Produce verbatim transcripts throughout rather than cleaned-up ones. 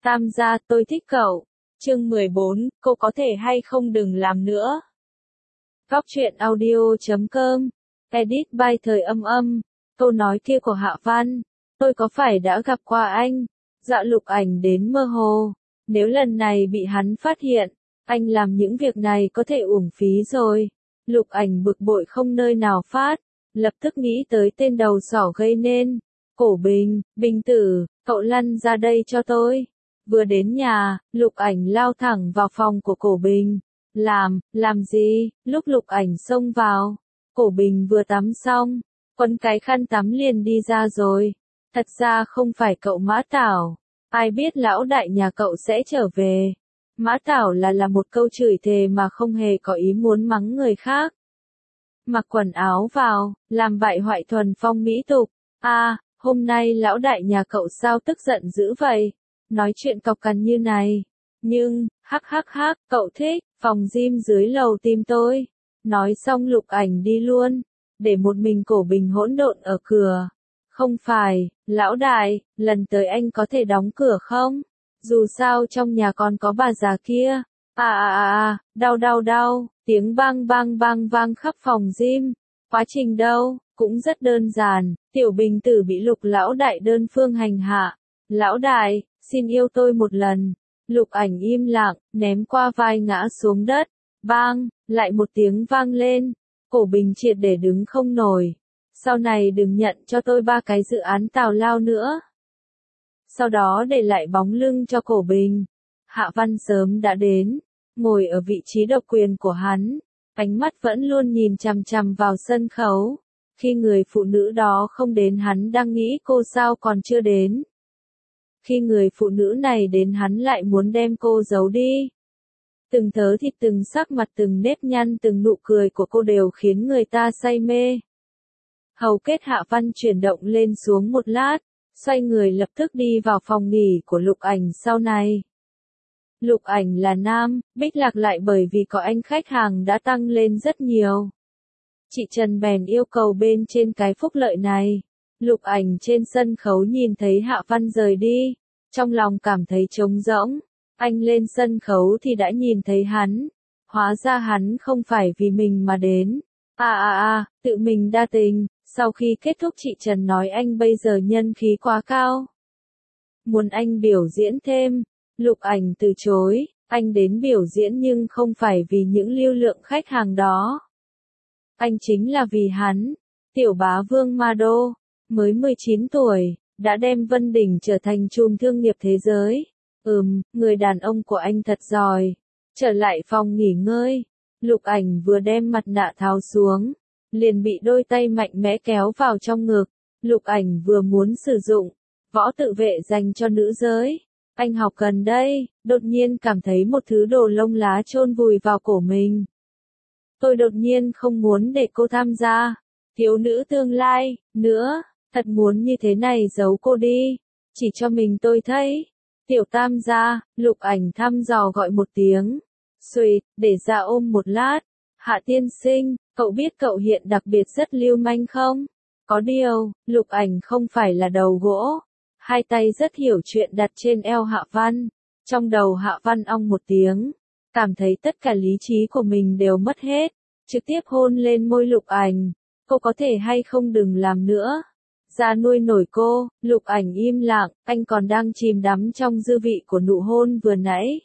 Tam gia, tôi thích cậu. Chương mười bốn, cô có thể hay không đừng làm nữa. Góc truyện audio chấm com, edit by Thời Âm Âm. Câu nói kia của Hạ Văn, tôi có phải đã gặp qua anh? Dạ Lục Ảnh đến mơ hồ. Nếu lần này bị hắn phát hiện, anh làm những việc này có thể uổng phí rồi. Lục Ảnh bực bội không nơi nào phát, lập tức nghĩ tới tên đầu sỏ gây nên. Cổ Bình, Bình tử, cậu lăn ra đây cho tôi. Vừa đến nhà, Lục Ảnh lao thẳng vào phòng của Cổ Bình. Làm, làm gì? Lúc Lục Ảnh xông vào, Cổ Bình vừa tắm xong, quấn cái khăn tắm liền đi ra rồi. Thật ra không phải cậu Mã Tảo, ai biết lão đại nhà cậu sẽ trở về. Mã Tảo là là một câu chửi thề mà không hề có ý muốn mắng người khác. Mặc quần áo vào, làm bại hoại thuần phong mỹ tục. A, à, hôm nay lão đại nhà cậu sao tức giận dữ vậy? Nói chuyện cọc cằn như này. Nhưng, hắc hắc hắc, cậu thích, phòng gym dưới lầu tìm tôi. Nói xong Lục Ảnh đi luôn, để một mình Cổ Bình hỗn độn ở cửa. Không phải, lão đại, lần tới anh có thể đóng cửa không? Dù sao trong nhà còn có bà già kia. À à à à, đau đau đau, tiếng bang bang bang vang khắp phòng gym. Quá trình đâu, cũng rất đơn giản, Tiểu Bình tử bị Lục lão đại đơn phương hành hạ. Lão đại, xin yêu tôi một lần. Lục Ảnh im lặng, ném qua vai ngã xuống đất. Bang, lại một tiếng vang lên. Cổ Bình triệt để đứng không nổi. Sau này đừng nhận cho tôi ba cái dự án tào lao nữa. Sau đó để lại bóng lưng cho Cổ Bình. Hạ Văn sớm đã đến, ngồi ở vị trí độc quyền của hắn. Ánh mắt vẫn luôn nhìn chằm chằm vào sân khấu. Khi người phụ nữ đó không đến hắn đang nghĩ cô sao còn chưa đến. Khi người phụ nữ này đến hắn lại muốn đem cô giấu đi. Từng thớ thịt, từng sắc mặt, từng nếp nhăn, từng nụ cười của cô đều khiến người ta say mê. Hầu kết Hạ Văn chuyển động lên xuống một lát, xoay người lập tức đi vào phòng nghỉ của Lục Ảnh sau này. Lục Ảnh là nam, Bích Lạc lại bởi vì có anh khách hàng đã tăng lên rất nhiều. Chị Trần bèn yêu cầu bên trên cái phúc lợi này. Lục Ảnh trên sân khấu nhìn thấy Hạ Văn rời đi, trong lòng cảm thấy trống rỗng. Anh lên sân khấu thì đã nhìn thấy hắn. Hóa ra hắn không phải vì mình mà đến. À à à, tự mình đa tình. Sau khi kết thúc chị Trần nói anh bây giờ nhân khí quá cao. Muốn anh biểu diễn thêm. Lục Ảnh từ chối, anh đến biểu diễn nhưng không phải vì những lưu lượng khách hàng đó. Anh chính là vì hắn, Tiểu Bá Vương Ma Đô, mới mười chín tuổi, đã đem Vân Đình trở thành chùm thương nghiệp thế giới. Ừm, người đàn ông của anh thật giỏi. Trở lại phòng nghỉ ngơi, Lục Ảnh vừa đem mặt nạ tháo xuống, liền bị đôi tay mạnh mẽ kéo vào trong ngực. Lục Ảnh vừa muốn sử dụng võ tự vệ dành cho nữ giới. Anh học gần đây, đột nhiên cảm thấy một thứ đồ lông lá chôn vùi vào cổ mình. Tôi đột nhiên không muốn để cô tham gia. Thiếu nữ tương lai, nữa, thật muốn như thế này giấu cô đi. Chỉ cho mình tôi thấy. Tiểu Tam gia, Lục Ảnh thăm dò gọi một tiếng. Xuyệt, để ra ôm một lát. Hạ tiên sinh, cậu biết cậu hiện đặc biệt rất lưu manh không? Có điều, Lục Ảnh không phải là đầu gỗ. Hai tay rất hiểu chuyện đặt trên eo Hạ Văn. Trong đầu Hạ Văn ong một tiếng. Cảm thấy tất cả lý trí của mình đều mất hết. Trực tiếp hôn lên môi Lục Ảnh. Cô có thể hay không đừng làm nữa. Ra nuôi nổi cô. Lục Ảnh im lặng, anh còn đang chìm đắm trong dư vị của nụ hôn vừa nãy.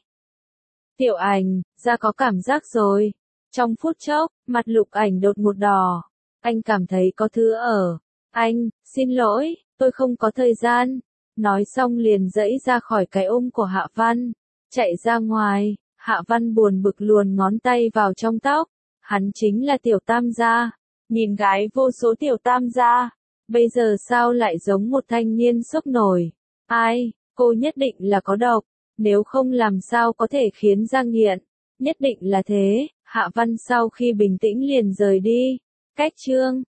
Tiểu Ảnh, ra có cảm giác rồi. Trong phút chốc, mặt Lục Ảnh đột một đỏ. Anh cảm thấy có thứ ở. Anh, xin lỗi, tôi không có thời gian. Nói xong liền dẫy ra khỏi cái ôm của Hạ Văn. Chạy ra ngoài, Hạ Văn buồn bực luồn ngón tay vào trong tóc. Hắn chính là Tiểu Tam gia. Nhìn gái vô số Tiểu Tam gia. Bây giờ sao lại giống một thanh niên sốc nổi. Ai, cô nhất định là có độc. Nếu không làm sao có thể khiến ra nghiện. Nhất định là thế. Hạ Văn sau khi bình tĩnh liền rời đi. Cách chương.